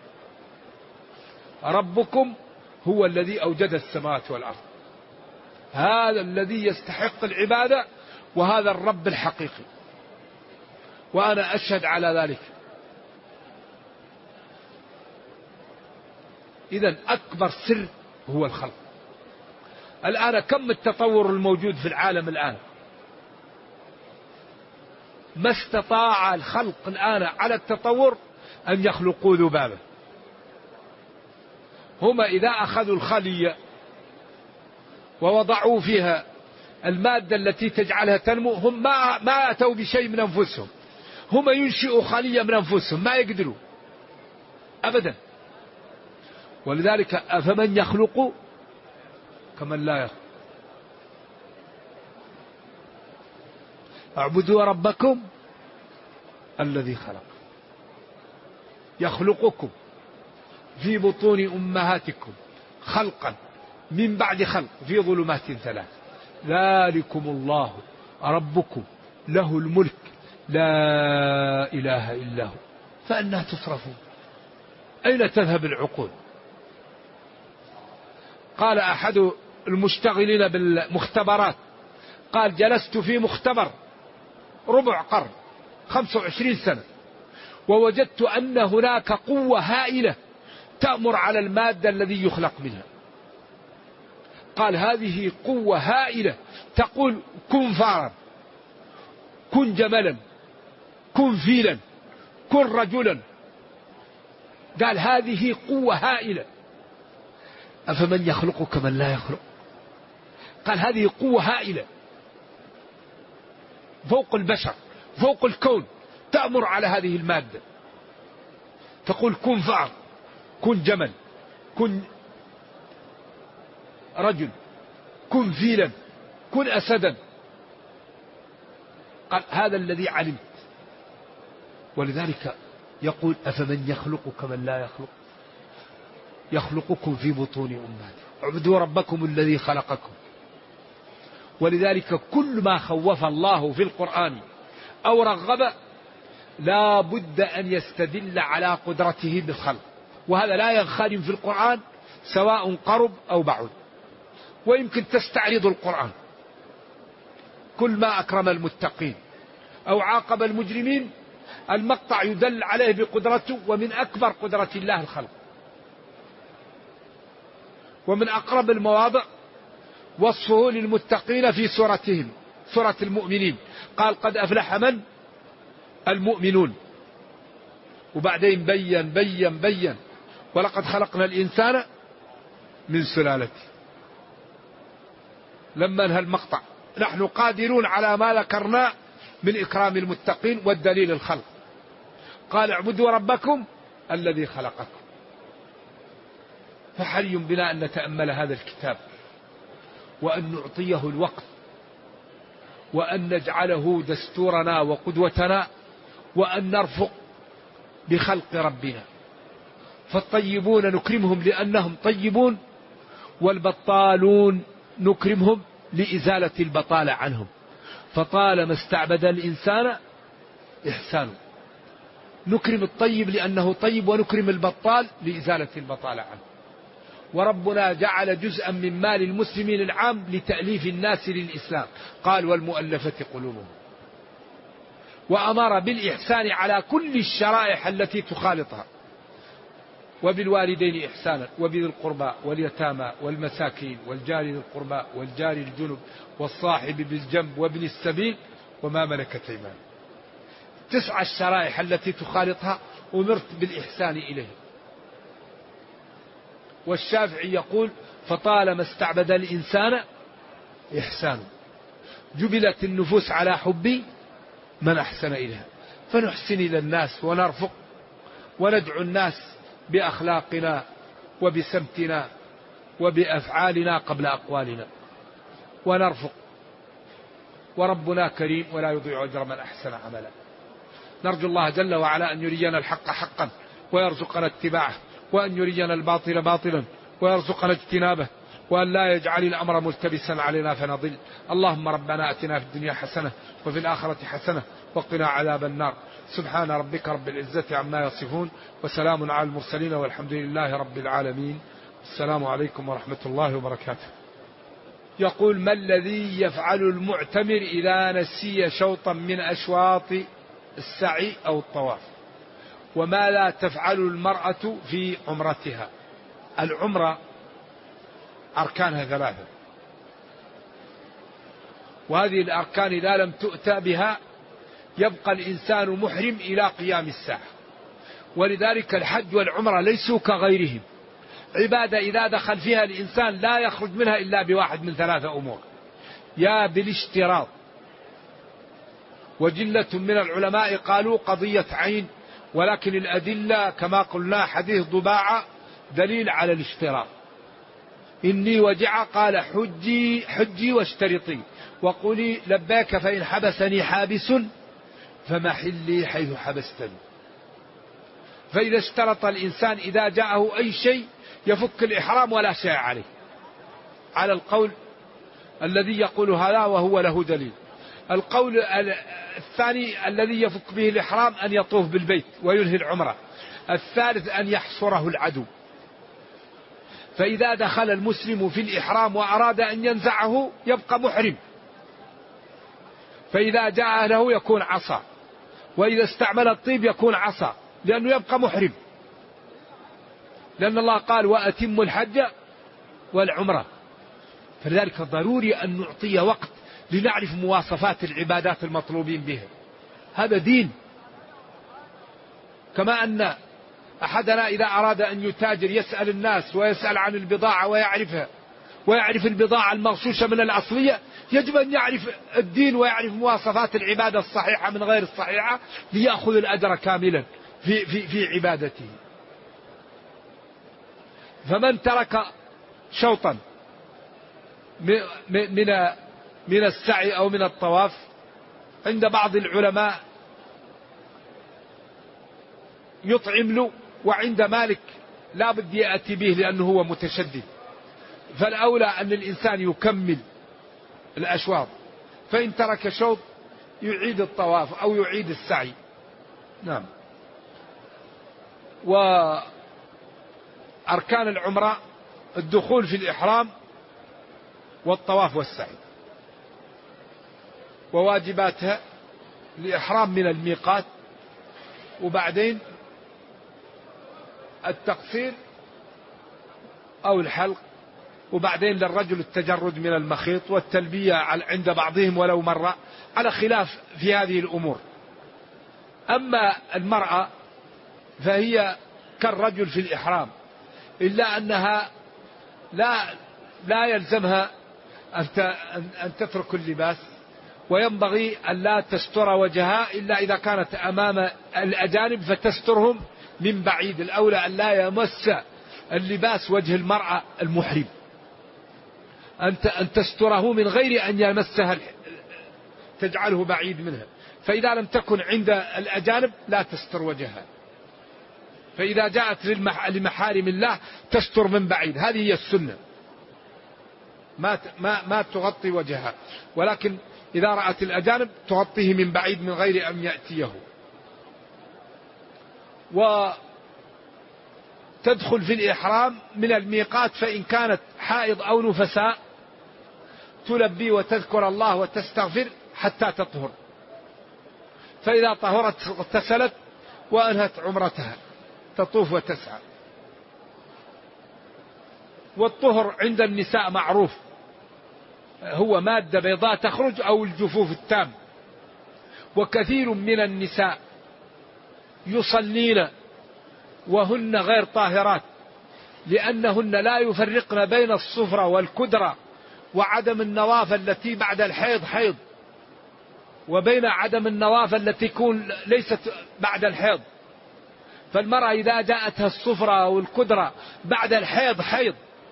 ربكم هو الذي أوجد السماوات والأرض، هذا الذي يستحق العبادة، وهذا الرب الحقيقي، وأنا أشهد على ذلك. إذن أكبر سر هو الخلق. الآن كم التطور الموجود في العالم الآن؟ ما استطاع الخلق الآن على التطور أن يخلقوا ذبابة. هم إذا أخذوا الخلية ووضعوا فيها المادة التي تجعلها تنمو، هم ما أتوا بشيء من أنفسهم، هم ينشئوا خلية من أنفسهم، ما يقدروا أبدا. ولذلك أفمن يخلق كمن لا يخلق. اعبدوا ربكم الذي خلق يخلقكم في بطون أمهاتكم خلقا من بعد خلق في ظلمات 3 ذلكم الله ربكم له الملك لا إله إلا هو فأنى تصرفون. أين تذهب العقول؟ قال أحد المشتغلين بالمختبرات قال جلست في مختبر ربع قرن 25 سنة ووجدت أن هناك قوة هائلة تأمر على المادة الذي يخلق منها. قال هذه قوة هائلة تقول كن فارا كن جملا كن فيلا كن رجلا. قال هذه قوة هائلة. أفمن يخلق كمن لا يخلق. قال هذه قوة هائلة فوق البشر فوق الكون تأمر على هذه المادة تقول كن فأر كن جمل كن رجل كن فيلا كن أسدا. قال هذا الذي علمت. ولذلك يقول أفمن يخلق كمن لا يخلق يخلقكم في بطون أمهاتكم اعبدوا ربكم الذي خلقكم. ولذلك كل ما خوف الله في القرآن أو رغب لا بد أن يستدل على قدرته بالخلق وهذا لا ينخرم في القرآن سواء قرب أو بعد. ويمكن تستعرض القرآن كل ما أكرم المتقين أو عاقب المجرمين المقطع يدل عليه بقدرته. ومن أكبر قدرة الله الخلق. ومن أقرب المواضع وصفه للمتقين في سورتهم سورة المؤمنين قال قد أفلح من المؤمنون. وبعدين بين ولقد خلقنا الإنسان من سلالة. لما انهى المقطع نحن قادرون على ما ذكرنا من إكرام المتقين والدليل الخلق. قال اعبدوا ربكم الذي خلقكم. فحري بنا أن نتأمل هذا الكتاب وأن نعطيه الوقت وأن نجعله دستورنا وقدوتنا وأن نرفق بخلق ربنا. فالطيبون نكرمهم لأنهم طيبون والبطالون نكرمهم لإزالة البطالة عنهم. فطالما استعبد الإنسان إحسانه. نكرم الطيب لأنه طيب ونكرم البطال لإزالة البطالة عنه. وربنا جعل جزءا من مال المسلمين العام لتأليف الناس للإسلام قال والمؤلفة قلوبهم. وأمر بالإحسان على كل الشرائح التي تخالطها. وبالوالدين إحسانا وبذي القربى واليتامى والمساكين والجار ذي القربى والجار الجنب والصاحب بالجنب وابن السبيل وما ملكت أيمانكم. 9 الشرائح التي تخالطها أمرت بالإحسان إليه. والشافعي يقول فطالما استعبد الإنسان إحسانه. جبلت النفوس على حب من أحسن إليها. فنحسن إلى الناس ونرفق وندعو الناس بأخلاقنا وبسمتنا وبأفعالنا قبل أقوالنا ونرفق. وربنا كريم ولا يضيع أجر من أحسن عملا. نرجو الله جل وعلا أن يرينا الحق حقا ويرزقنا اتباعه وأن يرينا الباطل باطلا ويرزقنا اجتنابه وأن لا يجعل الأمر ملتبسا علينا فنضل. اللهم ربنا أتنا في الدنيا حسنة وفي الآخرة حسنة وقنا عذاب النار. سبحان ربك رب العزة عما يصفون وسلام على المرسلين والحمد لله رب العالمين. السلام عليكم ورحمة الله وبركاته. يقول ما الذي يفعل المعتمر إذا نسي شوطا من أشواط السعي أو الطواف؟ وما لا تفعل المرأة في عمرتها؟ العمرة أركانها 3 وهذه الأركان إذا لم تؤتى بها يبقى الإنسان محرم إلى قيام الساعة. ولذلك الحج والعمرة ليسوا كغيرهم عبادة إذا دخل فيها الإنسان لا يخرج منها إلا بواحد من 3 أمور: يا بالاشتراط، وجلة من العلماء قالوا قضية عين، ولكن الأدلة كما قلنا حديث ضباعة دليل على الاشتراط. إني وجع قال حجي واشترطي وقولي لباك فإن حبسني حابس فمحلي حيث حبستني. فإذا اشترط الإنسان إذا جاءه أي شيء يفك الإحرام ولا شيء عليه، على القول الذي يقول هذا وهو له دليل. القول الثاني الذي يفك به الإحرام أن يطوف بالبيت وينهي العمرة. الثالث أن يحصره العدو. فإذا دخل المسلم في الإحرام وأراد أن ينزعه يبقى محرم، فإذا جاء له يكون عصا، وإذا استعمل الطيب يكون عصا، لأنه يبقى محرم، لأن الله قال وأتم الحج والعمرة. فلذلك ضروري أن نعطي وقت لنعرف مواصفات العبادات المطلوبين بها. هذا دين. كما أن أحدنا إذا أراد أن يتاجر يسأل الناس ويسأل عن البضاعة ويعرفها، ويعرف البضاعة المغشوشة من الأصلية، يجب أن يعرف الدين ويعرف مواصفات العبادة الصحيحة من غير الصحيحة ليأخذ الأجر كاملا في عبادته. فمن ترك شوطا من السعي أو من الطواف عند بعض العلماء يطعم له، وعند مالك لا بد يأتي به لأنه هو متشدد. فالأولى أن الإنسان يكمل الأشواط، فإن ترك شوط يعيد الطواف أو يعيد السعي. نعم. وأركان العمرة الدخول في الإحرام والطواف والسعي. وواجباتها الإحرام من الميقات، وبعدين التقصير أو الحلق، وبعدين للرجل التجرد من المخيط والتلبية عند بعضهم ولو مرة، على خلاف في هذه الأمور. أما المرأة فهي كالرجل في الإحرام، إلا أنها لا يلزمها أن تترك اللباس، وينبغي أن لا تستر وجهها إلا إذا كانت أمام الأجانب فتسترهم من بعيد. الأولى أن لا يمس اللباس وجه المرأة المحرم، أن تستره من غير أن يمسها، تجعله بعيد منها. فإذا لم تكن عند الأجانب لا تستر وجهها، فإذا جاءت لمحارم الله تستر من بعيد. هذه هي السنة، ما تغطي وجهها، ولكن إذا رأت الأجانب تغطيه من بعيد من غير أن يأتيه. وتدخل في الإحرام من الميقات، فإن كانت حائض أو نفساء تلبي وتذكر الله وتستغفر حتى تطهر، فإذا طهرت اغتسلت وأنهت عمرتها تطوف وتسعى. والطهر عند النساء معروف، هو مادة بيضاء تخرج أو الجفوف التام. وكثير من النساء يصلين وهن غير طاهرات، لأنهن لا يفرقن بين الصفرة والكدرة وعدم النوافل التي بعد الحيض حيض، وبين عدم النوافل التي تكون ليست بعد الحيض. فالمرأة إذا جاءتها الصفرة أو الكدرة بعد الحيض حيض،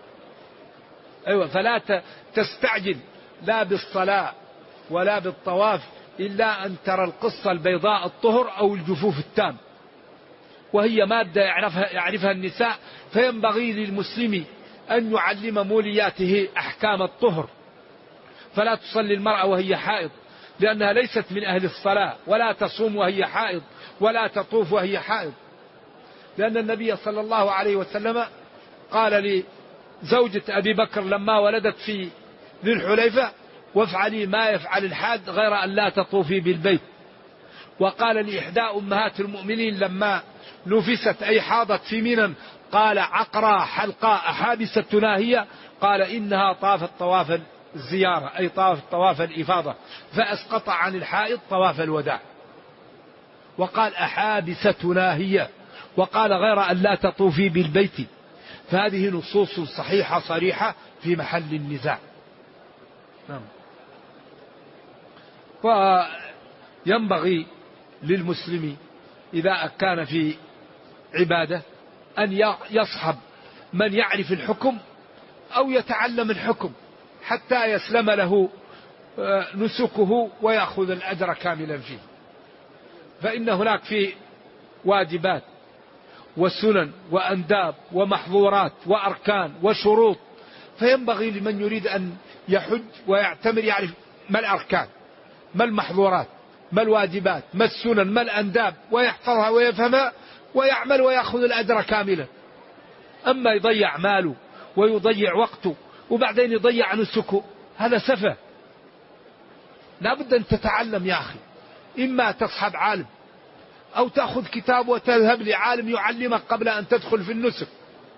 فلا تستعجل لا بالصلاة ولا بالطواف إلا أن ترى القصة البيضاء الطهر أو الجفوف التام، وهي مادة يعرفها النساء. فينبغي للمسلم أن يعلم مولياته أحكام الطهر، فلا تصلي المرأة وهي حائض، لأنها ليست من أهل الصلاة، ولا تصوم وهي حائض، ولا تطوف وهي حائض. لأن النبي صلى الله عليه وسلم قال لزوجة أبي بكر لما ولدت في ذي الحليفة: وافعلي ما يفعل الحاج غير أن لا تطوفي بالبيت. وقال لإحدى أمهات المؤمنين لما نفست أي حاضت في منى: قال عقرى حلقاء حابسة ناهية، قال إنها طافت طواف الزيارة، أي طافت طواف الإفاضة، فأسقط عن الحائض طواف الوداع. وقال أحابسة ناهية، وقال غير أن لا تطوفي بالبيت. فهذه نصوص صحيحة صريحة في محل النزاع. نعم. وينبغي للمسلم إذا كان في عبادة أن يصحب من يعرف الحكم أو يتعلم الحكم حتى يسلم له نسكه ويأخذ الأجر كاملا فيه. فإن هناك في واجبات وسنن وأنداب ومحظورات وأركان وشروط، فينبغي لمن يريد أن يحج ويعتمر يعرف ما الأركان، ما المحظورات، ما الواجبات، ما السنن، ما الأنداب، ويحفظها ويفهمها ويعمل ويأخذ الأجر كاملا. أما يضيع ماله ويضيع وقته وبعدين يضيع نسكه، هذا سفه. لا بد أن تتعلم يا أخي، إما تصحب عالم أو تأخذ كتاب وتذهب لعالم يعلمك قبل أن تدخل في النسك.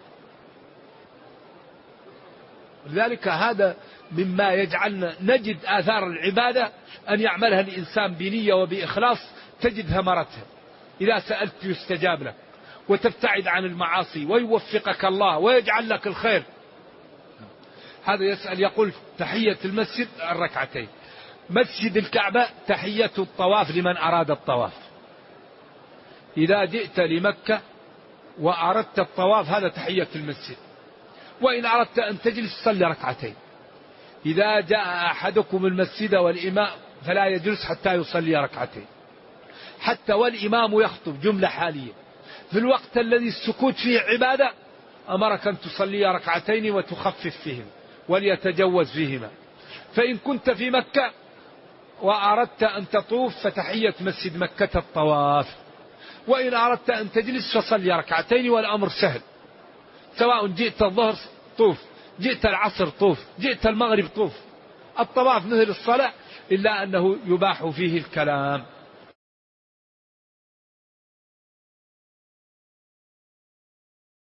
لذلك هذا مما يجعلنا نجد آثار العبادة أن يعملها الإنسان بنية وبإخلاص تجد ثمرتها. إذا سألت يستجاب لك، وتبتعد عن المعاصي ويوفقك الله ويجعل لك الخير. هذا يسأل يقول تحية المسجد الركعتين. مسجد الكعبة تحية الطواف لمن أراد الطواف. إذا جئت لمكة وأردت الطواف هذا تحية المسجد. وإن أردت أن تجلس صلي ركعتين. إذا جاء أحدكم المسجد والإمام فلا يجلس حتى يصلي ركعتين، حتى والإمام يخطب، جملة حالية. في الوقت الذي السكوت فيه عبادة أمرك أن تصلي ركعتين وتخفف فيهم وليتجوز فيهما. فإن كنت في مكة وأردت أن تطوف فتحية مسجد مكة الطواف. وإن أردت أن تجلس فصلي ركعتين والأمر سهل، سواء جئت الظهر طوف، جئت العصر طوف، جئت المغرب طوف. الطواف مثل الصلاة إلا أنه يباح فيه الكلام.